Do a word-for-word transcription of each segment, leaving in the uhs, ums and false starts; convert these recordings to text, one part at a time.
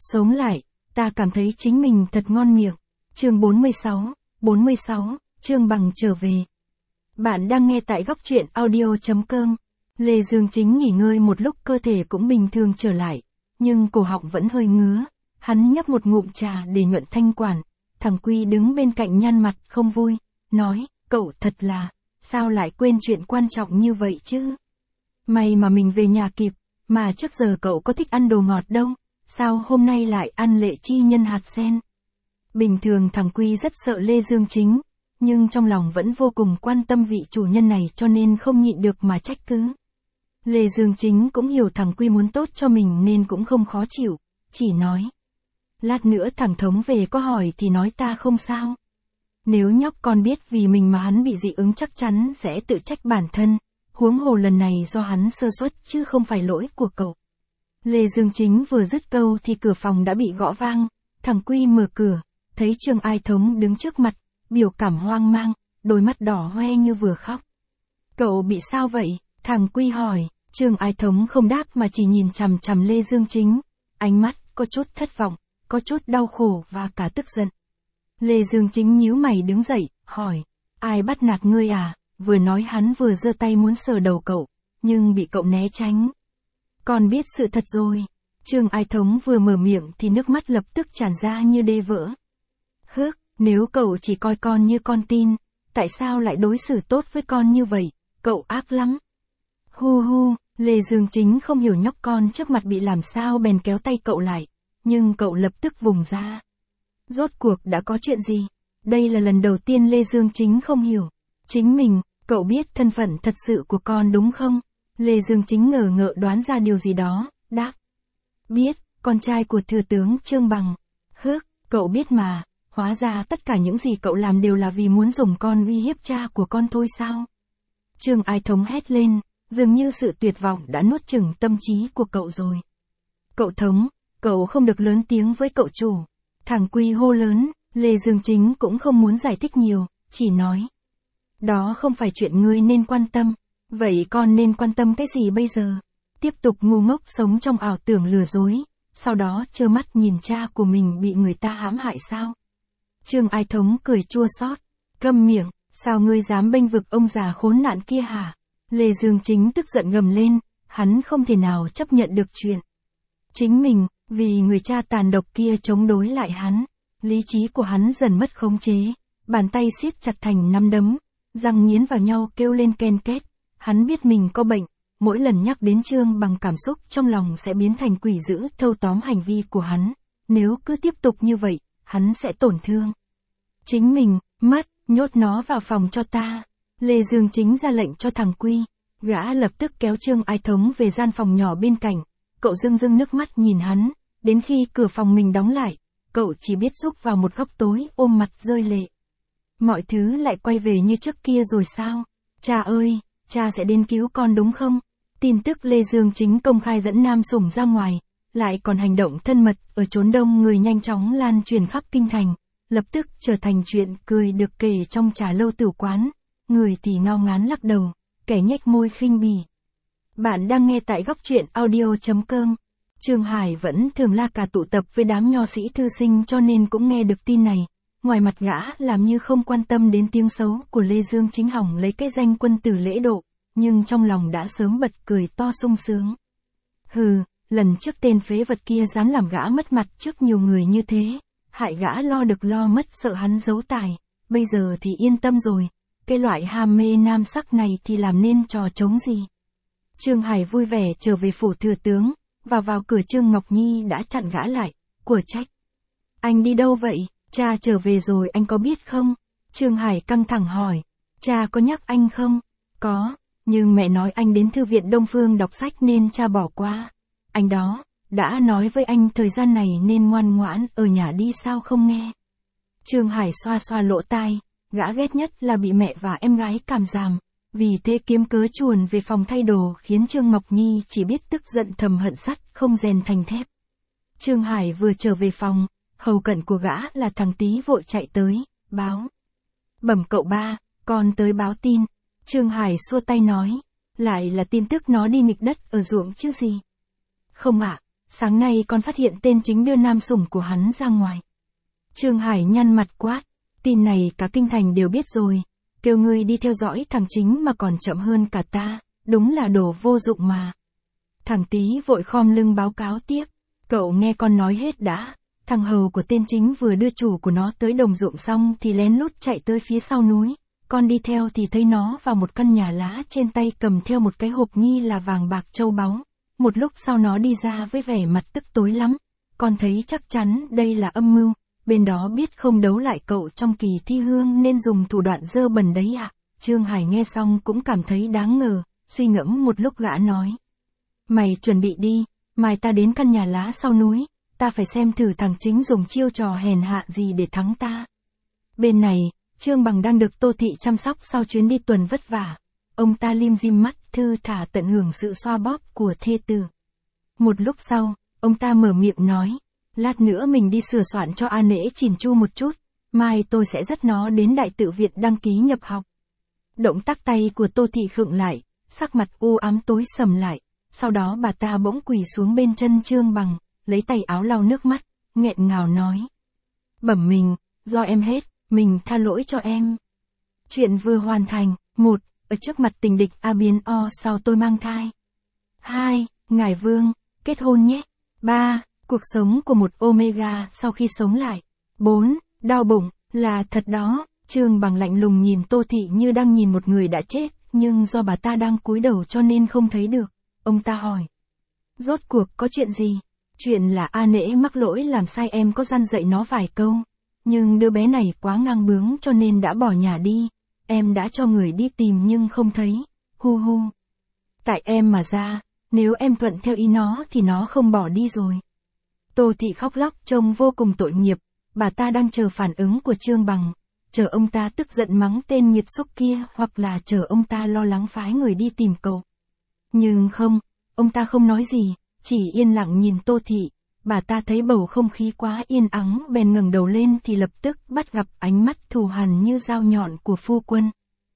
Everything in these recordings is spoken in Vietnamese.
Sống lại, ta cảm thấy chính mình thật ngon miệng. Chương bốn mươi sáu, bốn mươi sáu, Trương Bằng trở về. Bạn đang nghe tại góc truyện audio chấm com. Lê Dương Chính nghỉ ngơi một lúc cơ thể cũng bình thường trở lại, nhưng cổ họng vẫn hơi ngứa. Hắn nhấp một ngụm trà để nhuận thanh quản. Thằng Quy đứng bên cạnh nhăn mặt không vui, nói, cậu thật là, sao lại quên chuyện quan trọng như vậy chứ? May mà mình về nhà kịp, mà trước giờ cậu có thích ăn đồ ngọt đâu, sao hôm nay lại ăn lệ chi nhân hạt sen? Bình thường thằng Quy rất sợ Lê Dương Chính, nhưng trong lòng vẫn vô cùng quan tâm vị chủ nhân này cho nên không nhịn được mà trách cứ. Lê Dương Chính cũng hiểu thằng Quy muốn tốt cho mình nên cũng không khó chịu, chỉ nói. Lát nữa thằng Thống về có hỏi thì nói ta không sao. Nếu nhóc con biết vì mình mà hắn bị dị ứng chắc chắn sẽ tự trách bản thân, huống hồ lần này do hắn sơ suất chứ không phải lỗi của cậu. Lê Dương Chính vừa dứt câu thì cửa phòng đã bị gõ vang, thằng Quy mở cửa, thấy Trương Ai Thống đứng trước mặt, biểu cảm hoang mang, đôi mắt đỏ hoe như vừa khóc. Cậu bị sao vậy? Thằng Quy hỏi. Trương Ai Thống không đáp mà chỉ nhìn chằm chằm Lê Dương Chính, ánh mắt có chút thất vọng, có chút đau khổ và cả tức giận. Lê Dương Chính nhíu mày đứng dậy, hỏi, ai bắt nạt ngươi à? Vừa nói hắn vừa giơ tay muốn sờ đầu cậu, nhưng bị cậu né tránh. Con biết sự thật rồi. Trương Ai Thống vừa mở miệng thì nước mắt lập tức tràn ra như đê vỡ. Hước, nếu cậu chỉ coi con như con tin, tại sao lại đối xử tốt với con như vậy? Cậu ác lắm. Hu hu, Lê Dương Chính không hiểu nhóc con trước mặt bị làm sao bèn kéo tay cậu lại, nhưng cậu lập tức vùng ra. Rốt cuộc đã có chuyện gì? Đây là lần đầu tiên Lê Dương Chính không hiểu. Chính mình, cậu biết thân phận thật sự của con đúng không? Lê Dương Chính ngờ ngợ đoán ra điều gì đó, đáp. Biết, con trai của thừa tướng Trương Bằng. Hước, cậu biết mà, hóa ra tất cả những gì cậu làm đều là vì muốn dùng con uy hiếp cha của con thôi sao? Trương Ai Thống hét lên, dường như sự tuyệt vọng đã nuốt chửng tâm trí của cậu rồi. Cậu Thống, cậu không được lớn tiếng với cậu chủ. Thằng Quy hô lớn, Lê Dương Chính cũng không muốn giải thích nhiều, chỉ nói. Đó không phải chuyện ngươi nên quan tâm, vậy con nên quan tâm cái gì bây giờ? Tiếp tục ngu ngốc sống trong ảo tưởng lừa dối, sau đó trơ mắt nhìn cha của mình bị người ta hãm hại sao? Trương Ai Thống cười chua xót, câm miệng, sao ngươi dám bênh vực ông già khốn nạn kia hả? Lê Dương Chính tức giận gầm lên, hắn không thể nào chấp nhận được chuyện. Chính mình, vì người cha tàn độc kia chống đối lại hắn, lý trí của hắn dần mất khống chế, bàn tay siết chặt thành nắm đấm, răng nghiến vào nhau kêu lên ken két, hắn biết mình có bệnh, mỗi lần nhắc đến Trương Bằng cảm xúc trong lòng sẽ biến thành quỷ dữ thâu tóm hành vi của hắn, nếu cứ tiếp tục như vậy, hắn sẽ tổn thương. Chính mình, mất, nhốt nó vào phòng cho ta. Lê Dương Chính ra lệnh cho thằng Quy, gã lập tức kéo Trương Ai Thống về gian phòng nhỏ bên cạnh, cậu rưng rưng nước mắt nhìn hắn, đến khi cửa phòng mình đóng lại, cậu chỉ biết rúc vào một góc tối ôm mặt rơi lệ. Mọi thứ lại quay về như trước kia rồi sao? Cha ơi, cha sẽ đến cứu con đúng không? Tin tức Lê Dương Chính công khai dẫn Nam Sủng ra ngoài, lại còn hành động thân mật ở chốn đông người nhanh chóng lan truyền khắp kinh thành, lập tức trở thành chuyện cười được kể trong trà lâu tử quán, người thì ngao ngán lắc đầu, kẻ nhếch môi khinh bỉ. Bạn đang nghe tại góc truyện audio chấm com. Trương Hải vẫn thường la cà tụ tập với đám nho sĩ thư sinh cho nên cũng nghe được tin này. Ngoài mặt gã làm như không quan tâm đến tiếng xấu của Lê Dương Chính hỏng lấy cái danh quân tử lễ độ, nhưng trong lòng đã sớm bật cười to sung sướng. Hừ, lần trước tên phế vật kia dám làm gã mất mặt trước nhiều người như thế, hại gã lo được lo mất sợ hắn giấu tài, bây giờ thì yên tâm rồi, cái loại ham mê nam sắc này thì làm nên trò trống gì. Trương Hải vui vẻ trở về phủ thừa tướng, vào vào cửa Trương Ngọc Nhi đã chặn gã lại, của trách. Anh đi đâu vậy? Cha trở về rồi anh có biết không? Trương Hải căng thẳng hỏi. Cha có nhắc anh không? Có, nhưng mẹ nói anh đến thư viện Đông Phương đọc sách nên cha bỏ qua. Anh đó, đã nói với anh thời gian này nên ngoan ngoãn ở nhà đi sao không nghe. Trương Hải xoa xoa lỗ tai, gã ghét nhất là bị mẹ và em gái cảm giảm. Vì thế kiếm cớ chuồn về phòng thay đồ khiến Trương Ngọc Nhi chỉ biết tức giận thầm hận sắt không rèn thành thép. Trương Hải vừa trở về phòng, hầu cận của gã là thằng Tý vội chạy tới, báo. Bẩm cậu ba, con tới báo tin. Trương Hải xua tay nói, lại là tin tức nó đi nghịch đất ở ruộng chứ gì. Không ạ, Sáng nay con phát hiện tên chính đưa nam sủng của hắn ra ngoài. Trương Hải nhăn mặt quát, tin này cả kinh thành đều biết rồi, kêu ngươi đi theo dõi thằng chính mà còn chậm hơn cả ta, đúng là đồ vô dụng mà. Thằng Tý vội khom lưng báo cáo tiếp, cậu nghe con nói hết đã, thằng hầu của tên chính vừa đưa chủ của nó tới đồng ruộng xong thì lén lút chạy tới phía sau núi, con đi theo thì thấy nó vào một căn nhà lá, trên tay cầm theo một cái hộp nghi là vàng bạc châu báu, một lúc sau nó đi ra với vẻ mặt tức tối lắm, con thấy chắc chắn đây là âm mưu, bên đó biết không đấu lại cậu trong kỳ thi hương nên dùng thủ đoạn dơ bẩn đấy ạ. À? Trương Hải nghe xong cũng cảm thấy đáng ngờ, suy ngẫm một lúc gã nói. Mày chuẩn bị đi, mai ta đến căn nhà lá sau núi, ta phải xem thử thằng chính dùng chiêu trò hèn hạ gì để thắng ta. Bên này, Trương Bằng đang được Tô Thị chăm sóc sau chuyến đi tuần vất vả. Ông ta lim dim mắt, thư thả tận hưởng sự xoa bóp của thê tử. Một lúc sau, ông ta mở miệng nói, lát nữa mình đi sửa soạn cho A Nễ chỉn chu một chút, mai tôi sẽ dắt nó đến đại tự viện đăng ký nhập học. Động tác tay của Tô Thị khựng lại, sắc mặt u ám tối sầm lại, sau đó bà ta bỗng quỳ xuống bên chân Trương Bằng, lấy tay áo lau nước mắt, nghẹn ngào nói. Bẩm mình, do em hết, mình tha lỗi cho em. Chuyện vừa hoàn thành. Một, ở trước mặt tình địch A biến O sao tôi mang thai. Hai, Ngải Vương, kết hôn nhé. Ba, cuộc sống của một Omega sau khi sống lại. Bốn, đau bụng, là thật đó. Trương Bằng lạnh lùng nhìn Tô Thị như đang nhìn một người đã chết, nhưng do bà ta đang cúi đầu cho nên không thấy được. Ông ta hỏi. Rốt cuộc có chuyện gì? Chuyện là A Nễ mắc lỗi làm sai, em có răn dạy nó vài câu. Nhưng đứa bé này quá ngang bướng cho nên đã bỏ nhà đi. Em đã cho người đi tìm nhưng không thấy. Hu hu. Tại em mà ra, nếu em thuận theo ý nó thì nó không bỏ đi rồi. Tô Thị khóc lóc trông vô cùng tội nghiệp. Bà ta đang chờ phản ứng của Trương Bằng. Chờ ông ta tức giận mắng tên nghiệt xúc kia, hoặc là chờ ông ta lo lắng phái người đi tìm cậu. Nhưng không, ông ta không nói gì, chỉ yên lặng nhìn Tô Thị. Bà ta thấy bầu không khí quá yên ắng bèn ngẩng đầu lên thì lập tức bắt gặp ánh mắt thù hằn như dao nhọn của phu quân.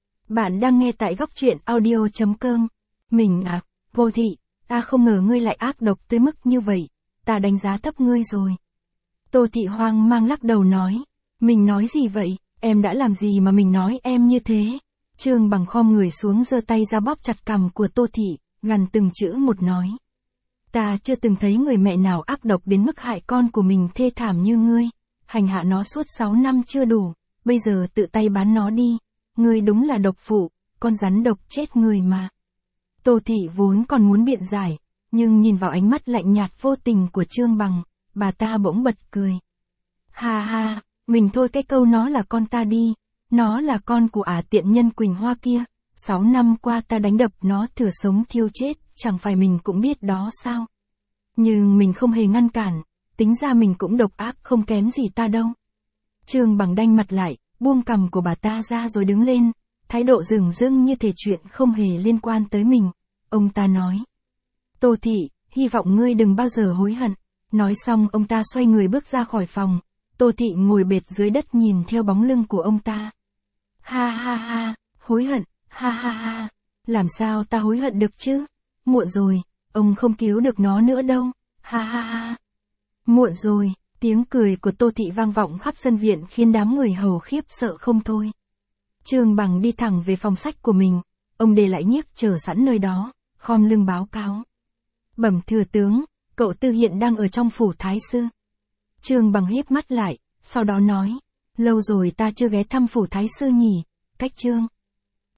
Bạn đang nghe tại góc truyện audio chấm com. Mình à, Vô Thị, ta không ngờ ngươi lại ác độc tới mức như vậy, ta đánh giá thấp ngươi rồi. Tô Thị hoang mang lắc đầu nói, mình nói gì vậy, em đã làm gì mà mình nói em như thế. Trương Bằng khom người xuống giơ tay ra bóp chặt cằm của Tô Thị, gằn từng chữ một nói. Ta chưa từng thấy người mẹ nào ác độc đến mức hại con của mình thê thảm như ngươi, hành hạ nó suốt sáu năm chưa đủ, bây giờ tự tay bán nó đi, ngươi đúng là độc phụ, con rắn độc chết người mà. Tô Thị vốn còn muốn biện giải, nhưng nhìn vào ánh mắt lạnh nhạt vô tình của Trương Bằng, bà ta bỗng bật cười. Ha ha, mình thôi cái câu nó là con ta đi, nó là con của ả tiện nhân Quỳnh Hoa kia, sáu năm qua ta đánh đập nó thừa sống thiêu chết, chẳng phải mình cũng biết đó sao. Nhưng mình không hề ngăn cản, tính ra mình cũng độc ác không kém gì ta đâu. Trương Bằng đanh mặt lại, buông cằm của bà ta ra rồi đứng lên, thái độ dửng dưng như thể chuyện không hề liên quan tới mình. Ông ta nói. Tô Thị, hy vọng ngươi đừng bao giờ hối hận. Nói xong ông ta xoay người bước ra khỏi phòng. Tô Thị ngồi bệt dưới đất nhìn theo bóng lưng của ông ta. Ha ha ha, hối hận, ha ha ha, làm sao ta hối hận được chứ? Muộn rồi, ông không cứu được nó nữa đâu, ha ha ha. Muộn rồi, tiếng cười của Tô Thị vang vọng khắp sân viện khiến đám người hầu khiếp sợ không thôi. Trương Bằng đi thẳng về phòng sách của mình, ông để lại nhiếp chờ sẵn nơi đó, khom lưng báo cáo. Bẩm thừa tướng, cậu Tư hiện đang ở trong phủ thái sư. Trương Bằng híp mắt lại, sau đó nói, lâu rồi ta chưa ghé thăm phủ thái sư nhỉ, cách Trương.